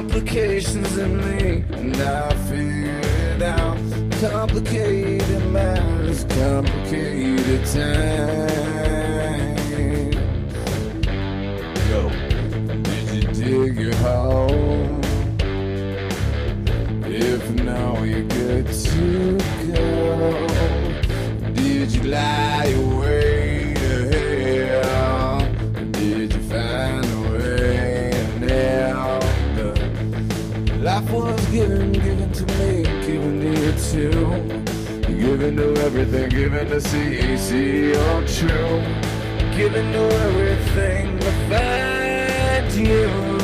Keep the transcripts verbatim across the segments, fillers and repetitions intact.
complications in me, and I figured it out. Complicated matters, complicated time. Yo, did you dig your hole? If no, you're good to go. Did you lie your way to hell? Did you find a way to nail the life was given, given to me, given to you too. Given to everything, given to see, see all true. Given to everything to find you.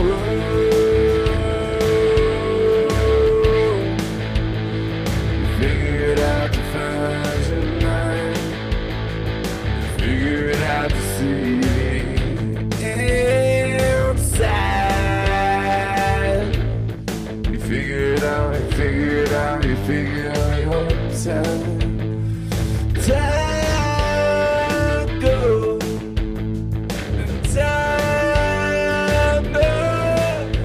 Figure it out to find your mind. Figure it out to see inside. You figure it out, you figure it out, you figure out your time. Time goes, and time goes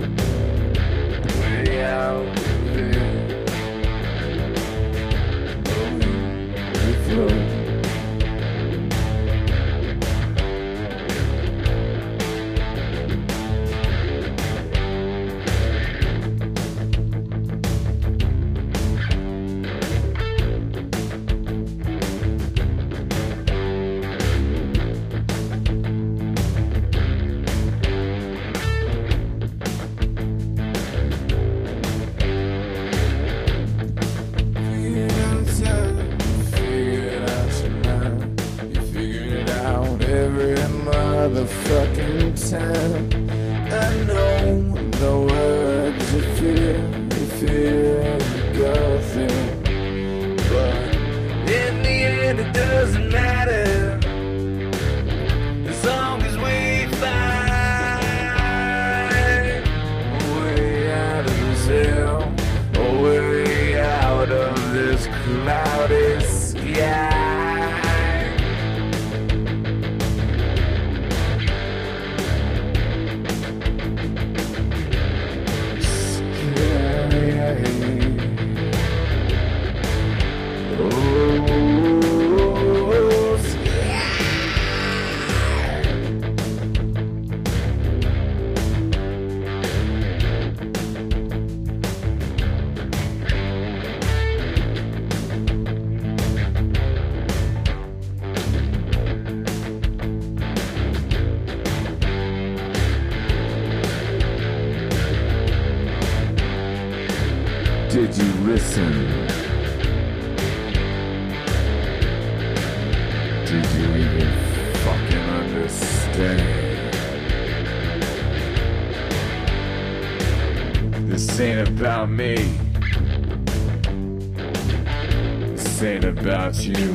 way out there. Motherfucking time. I know the words you feel, you feel, you go through, but in the end it doesn't matter, as long as we find a way out of this hell, a way out of this cloudy sky. Did you listen? Did you even fucking understand? This ain't about me. This ain't about you.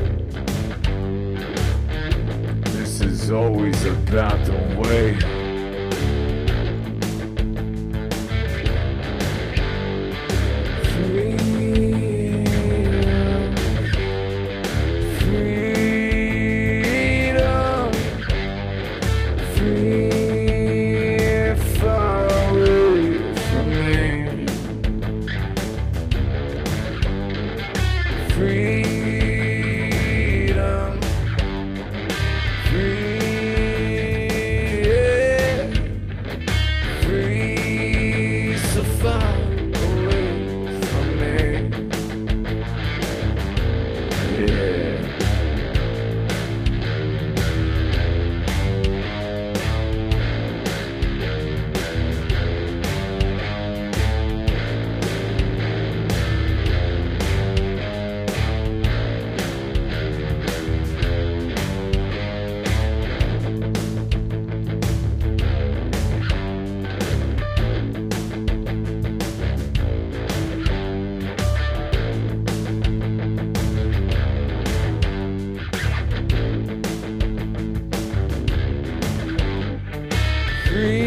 This is always about the way. Freedom, free, yeah. Free, so far away from me, yeah. Free.